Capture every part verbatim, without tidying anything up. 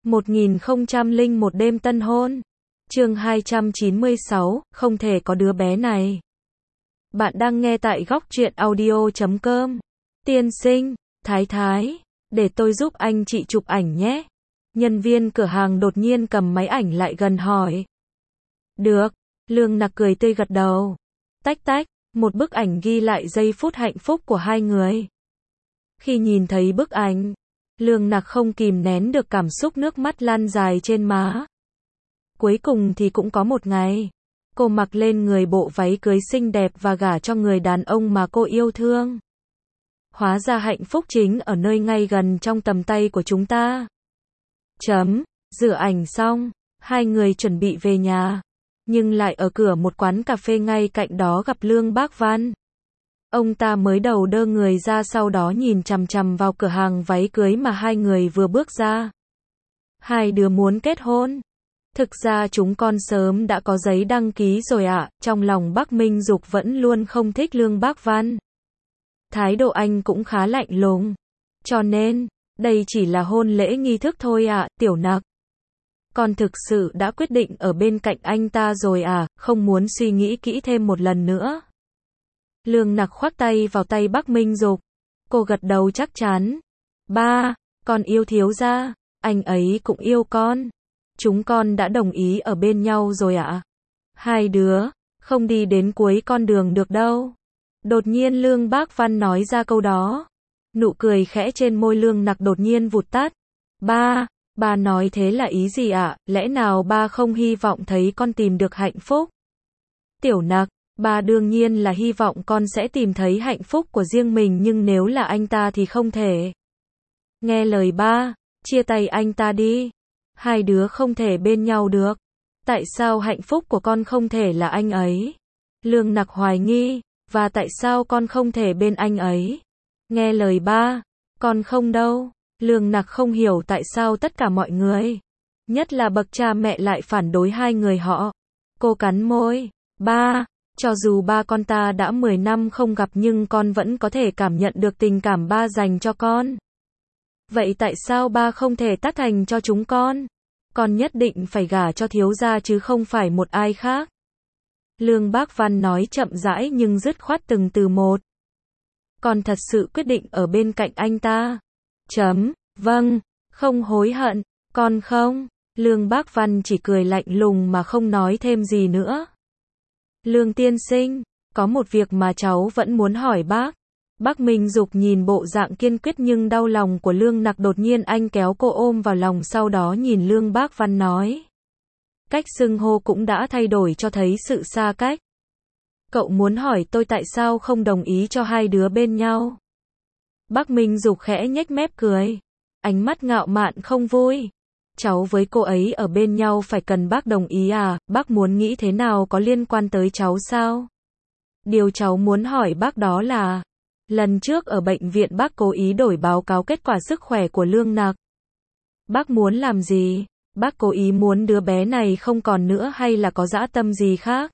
một nghìn không trăm lẻ một đêm tân hôn. Chương hai trăm chín mươi sáu, không thể có đứa bé này. Bạn đang nghe tại góc truyện audio chấm com. Tiên sinh, thái thái, để tôi giúp anh chị chụp ảnh nhé. Nhân viên cửa hàng đột nhiên cầm máy ảnh lại gần hỏi. Được, Lương Nặc cười tươi gật đầu. Tách tách, một bức ảnh ghi lại giây phút hạnh phúc của hai người. Khi nhìn thấy bức ảnh, Lương Nặc không kìm nén được cảm xúc nước mắt lan dài trên má. Cuối cùng thì cũng có một ngày, cô mặc lên người bộ váy cưới xinh đẹp và gả cho người đàn ông mà cô yêu thương. Hóa ra hạnh phúc chính ở nơi ngay gần trong tầm tay của chúng ta. Chấm, rửa ảnh xong, hai người chuẩn bị về nhà, nhưng lại ở cửa một quán cà phê ngay cạnh đó gặp Lương Bác Văn. Ông ta mới đầu đơ người ra, sau đó nhìn chằm chằm vào cửa hàng váy cưới mà hai người vừa bước ra. Hai đứa muốn kết hôn. Thực ra chúng con sớm đã có giấy đăng ký rồi ạ. À. Trong lòng Bác Minh Dục vẫn luôn không thích Lương Bác Văn. Thái độ anh cũng khá lạnh lùng. Cho nên, đây chỉ là hôn lễ nghi thức thôi ạ, à, Tiểu Nặc. Con thực sự đã quyết định ở bên cạnh anh ta rồi à, không muốn suy nghĩ kỹ thêm một lần nữa. Lương Nặc khoác tay vào tay Bác Minh Dục. Cô gật đầu chắc chắn. Ba, con yêu thiếu gia, anh ấy cũng yêu con. Chúng con đã đồng ý ở bên nhau rồi ạ. À? Hai đứa, không đi đến cuối con đường được đâu. Đột nhiên Lương Bác Văn nói ra câu đó. Nụ cười khẽ trên môi Lương Nặc đột nhiên vụt tắt. Ba, ba nói thế là ý gì ạ? À? Lẽ nào ba không hy vọng thấy con tìm được hạnh phúc? Tiểu Nặc, ba đương nhiên là hy vọng con sẽ tìm thấy hạnh phúc của riêng mình, nhưng nếu là anh ta thì không thể. Nghe lời ba, chia tay anh ta đi. Hai đứa không thể bên nhau được. Tại sao hạnh phúc của con không thể là anh ấy? Lương Nặc hoài nghi. Và tại sao con không thể bên anh ấy? Nghe lời ba, con không đâu. Lương Nặc không hiểu tại sao tất cả mọi người, nhất là bậc cha mẹ, lại phản đối hai người họ. Cô cắn môi. Ba, cho dù ba con ta đã mười năm không gặp nhưng con vẫn có thể cảm nhận được tình cảm ba dành cho con. Vậy tại sao ba không thể tác thành cho chúng con? Con nhất định phải gả cho thiếu gia chứ không phải một ai khác. Lương Bác Văn nói chậm rãi nhưng dứt khoát từng từ một. Con thật sự quyết định ở bên cạnh anh ta. Chấm, vâng, không hối hận, con không. Lương Bác Văn chỉ cười lạnh lùng mà không nói thêm gì nữa. Lương tiên sinh, có một việc mà cháu vẫn muốn hỏi bác. Bác Minh Dục nhìn bộ dạng kiên quyết nhưng đau lòng của Lương Nặc, đột nhiên anh kéo cô ôm vào lòng, sau đó nhìn Lương Bác Văn nói. Cách xưng hô cũng đã thay đổi cho thấy sự xa cách. Cậu muốn hỏi tôi tại sao không đồng ý cho hai đứa bên nhau? Bác Minh Dục khẽ nhếch mép cười. Ánh mắt ngạo mạn không vui. Cháu với cô ấy ở bên nhau phải cần bác đồng ý à? Bác muốn nghĩ thế nào có liên quan tới cháu sao? Điều cháu muốn hỏi bác đó là, lần trước ở bệnh viện bác cố ý đổi báo cáo kết quả sức khỏe của Lương Nặc. Bác muốn làm gì? Bác cố ý muốn đứa bé này không còn nữa hay là có dã tâm gì khác?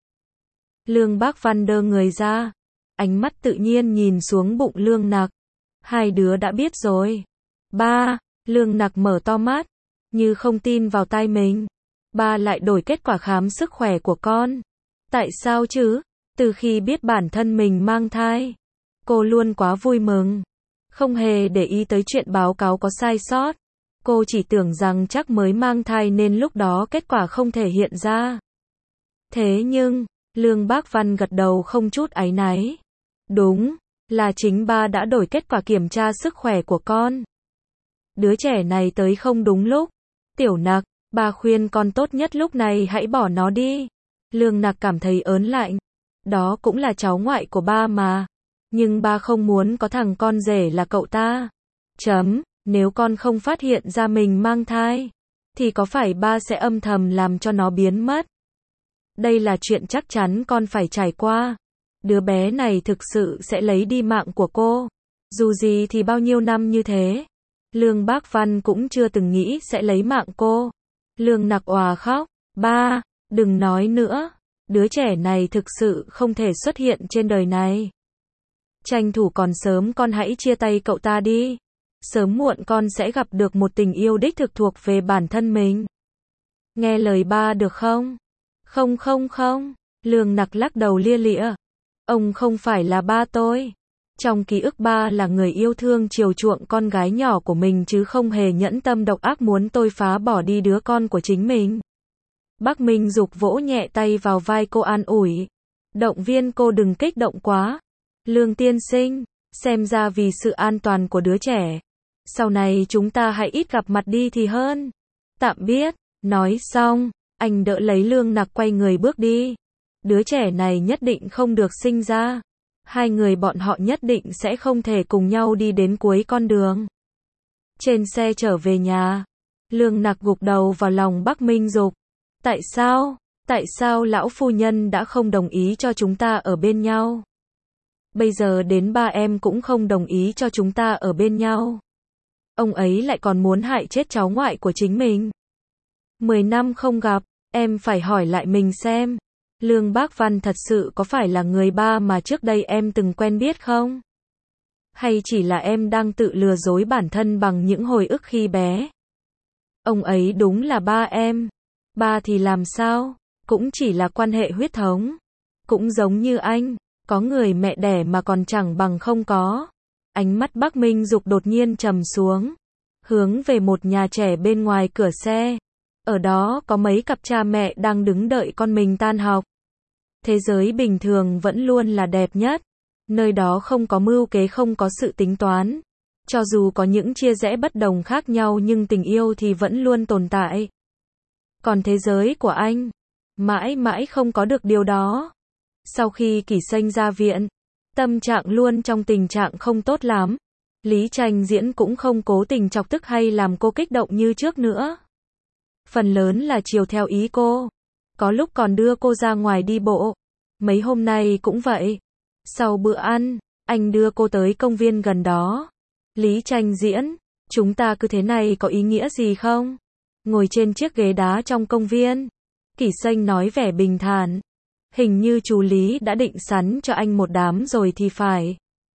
Lương Bác Văn đơ người ra, ánh mắt tự nhiên nhìn xuống bụng Lương Nặc. Hai đứa đã biết rồi. Ba, Lương Nặc mở to mắt, như không tin vào tai mình. Ba lại đổi kết quả khám sức khỏe của con. Tại sao chứ? Từ khi biết bản thân mình mang thai, cô luôn quá vui mừng, không hề để ý tới chuyện báo cáo có sai sót. Cô chỉ tưởng rằng chắc mới mang thai nên lúc đó kết quả không thể hiện ra. Thế nhưng, Lương Bác Văn gật đầu không chút áy náy. Đúng, là chính ba đã đổi kết quả kiểm tra sức khỏe của con. Đứa trẻ này tới không đúng lúc. Tiểu Nặc, ba khuyên con tốt nhất lúc này hãy bỏ nó đi. Lương Nặc cảm thấy ớn lạnh. Đó cũng là cháu ngoại của ba mà. Nhưng ba không muốn có thằng con rể là cậu ta. Chấm, nếu con không phát hiện ra mình mang thai, thì có phải ba sẽ âm thầm làm cho nó biến mất? Đây là chuyện chắc chắn con phải trải qua. Đứa bé này thực sự sẽ lấy đi mạng của cô. Dù gì thì bao nhiêu năm như thế, Lương Bác Văn cũng chưa từng nghĩ sẽ lấy mạng cô. Lương Nặc òa khóc. Ba, đừng nói nữa. Đứa trẻ này thực sự không thể xuất hiện trên đời này. Tranh thủ còn sớm con hãy chia tay cậu ta đi. Sớm muộn con sẽ gặp được một tình yêu đích thực thuộc về bản thân mình. Nghe lời ba được không? Không không không, Lương Nặc lắc đầu lia lịa. Ông không phải là ba tôi. Trong ký ức ba là người yêu thương chiều chuộng con gái nhỏ của mình chứ không hề nhẫn tâm độc ác muốn tôi phá bỏ đi đứa con của chính mình. Bác Minh Dục vỗ nhẹ tay vào vai cô an ủi. Động viên cô đừng kích động quá. Lương tiên sinh, xem ra vì sự an toàn của đứa trẻ. Sau này chúng ta hãy ít gặp mặt đi thì hơn. Tạm biết, nói xong, anh đỡ lấy Lương Nặc quay người bước đi. Đứa trẻ này nhất định không được sinh ra. Hai người bọn họ nhất định sẽ không thể cùng nhau đi đến cuối con đường. Trên xe trở về nhà, Lương Nặc gục đầu vào lòng Bắc Minh Dục. Tại sao? Tại sao lão phu nhân đã không đồng ý cho chúng ta ở bên nhau? Bây giờ đến ba em cũng không đồng ý cho chúng ta ở bên nhau. Ông ấy lại còn muốn hại chết cháu ngoại của chính mình. Mười năm không gặp, em phải hỏi lại mình xem. Lương Bác Văn thật sự có phải là người ba mà trước đây em từng quen biết không? Hay chỉ là em đang tự lừa dối bản thân bằng những hồi ức khi bé? Ông ấy đúng là ba em. Ba thì làm sao? Cũng chỉ là quan hệ huyết thống. Cũng giống như anh, có người mẹ đẻ mà còn chẳng bằng không có. Ánh mắt Bắc Minh Dục đột nhiên trầm xuống, hướng về một nhà trẻ bên ngoài cửa xe. Ở đó có mấy cặp cha mẹ đang đứng đợi con mình tan học. Thế giới bình thường vẫn luôn là đẹp nhất. Nơi đó không có mưu kế, không có sự tính toán. Cho dù có những chia rẽ bất đồng khác nhau nhưng tình yêu thì vẫn luôn tồn tại. Còn thế giới của anh, mãi mãi không có được điều đó. Sau khi Kỷ Sanh ra viện, tâm trạng luôn trong tình trạng không tốt lắm. Lý Tranh Diễn cũng không cố tình chọc tức hay làm cô kích động như trước nữa. Phần lớn là chiều theo ý cô. Có lúc còn đưa cô ra ngoài đi bộ. Mấy hôm nay cũng vậy. Sau bữa ăn, anh đưa cô tới công viên gần đó. Lý Tranh Diễn, chúng ta cứ thế này có ý nghĩa gì không? Ngồi trên chiếc ghế đá trong công viên, Kỷ Sanh nói vẻ bình thản. Hình như chú Lý đã định sẵn cho anh một đám rồi thì phải.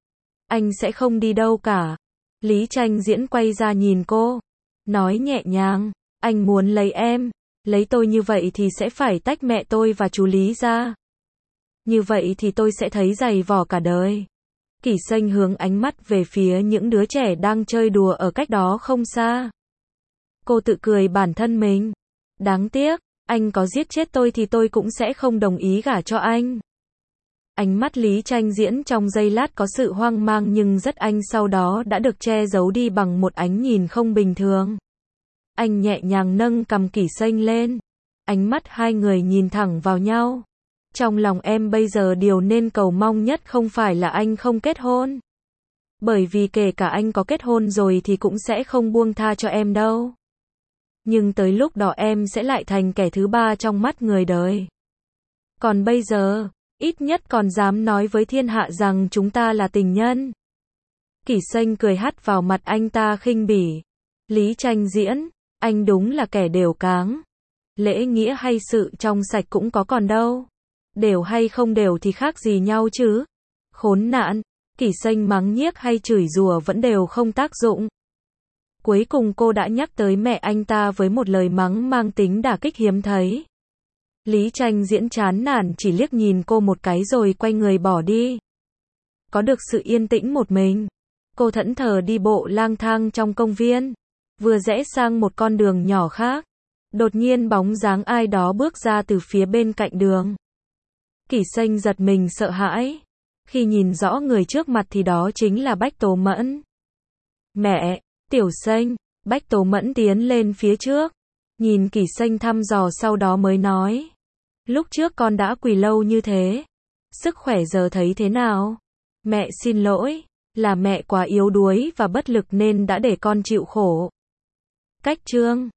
Anh sẽ không đi đâu cả. Lý Tranh Diễn quay ra nhìn cô, nói nhẹ nhàng, anh muốn lấy em, lấy tôi như vậy thì sẽ phải tách mẹ tôi và chú Lý ra. Như vậy thì tôi sẽ thấy dày vò cả đời. Kỷ Sanh hướng ánh mắt về phía những đứa trẻ đang chơi đùa ở cách đó không xa. Cô tự cười bản thân mình. Đáng tiếc, anh có giết chết tôi thì tôi cũng sẽ không đồng ý gả cho anh. Ánh mắt Lý Tranh Diễn trong giây lát có sự hoang mang nhưng rất anh sau đó đã được che giấu đi bằng một ánh nhìn không bình thường. Anh nhẹ nhàng nâng cằm Kỷ Sanh lên. Ánh mắt hai người nhìn thẳng vào nhau. Trong lòng em bây giờ điều nên cầu mong nhất không phải là anh không kết hôn. Bởi vì kể cả anh có kết hôn rồi thì cũng sẽ không buông tha cho em đâu. Nhưng tới lúc đó em sẽ lại thành kẻ thứ ba trong mắt người đời. Còn bây giờ, ít nhất còn dám nói với thiên hạ rằng chúng ta là tình nhân. Kỷ Sanh cười hắt vào mặt anh ta khinh bỉ. Lý Tranh Diễn, anh đúng là kẻ đều cáng. Lễ nghĩa hay sự trong sạch cũng có còn đâu. Đều hay không đều thì khác gì nhau chứ. Khốn nạn, Kỷ Sanh mắng nhiếc hay chửi rủa vẫn đều không tác dụng. Cuối cùng cô đã nhắc tới mẹ anh ta với một lời mắng mang tính đả kích hiếm thấy. Lý Tranh Diễn chán nản chỉ liếc nhìn cô một cái rồi quay người bỏ đi. Có được sự yên tĩnh một mình, cô thẫn thờ đi bộ lang thang trong công viên, vừa rẽ sang một con đường nhỏ khác. Đột nhiên bóng dáng ai đó bước ra từ phía bên cạnh đường. Kỷ Sanh giật mình sợ hãi. Khi nhìn rõ người trước mặt thì đó chính là Bách Tố Mẫn. Mẹ, Tiểu Sanh, Bách Tố Mẫn tiến lên phía trước. Nhìn Kỷ Sanh thăm dò sau đó mới nói. Lúc trước con đã quỳ lâu như thế. Sức khỏe giờ thấy thế nào? Mẹ xin lỗi, là mẹ quá yếu đuối và bất lực nên đã để con chịu khổ. Cách chương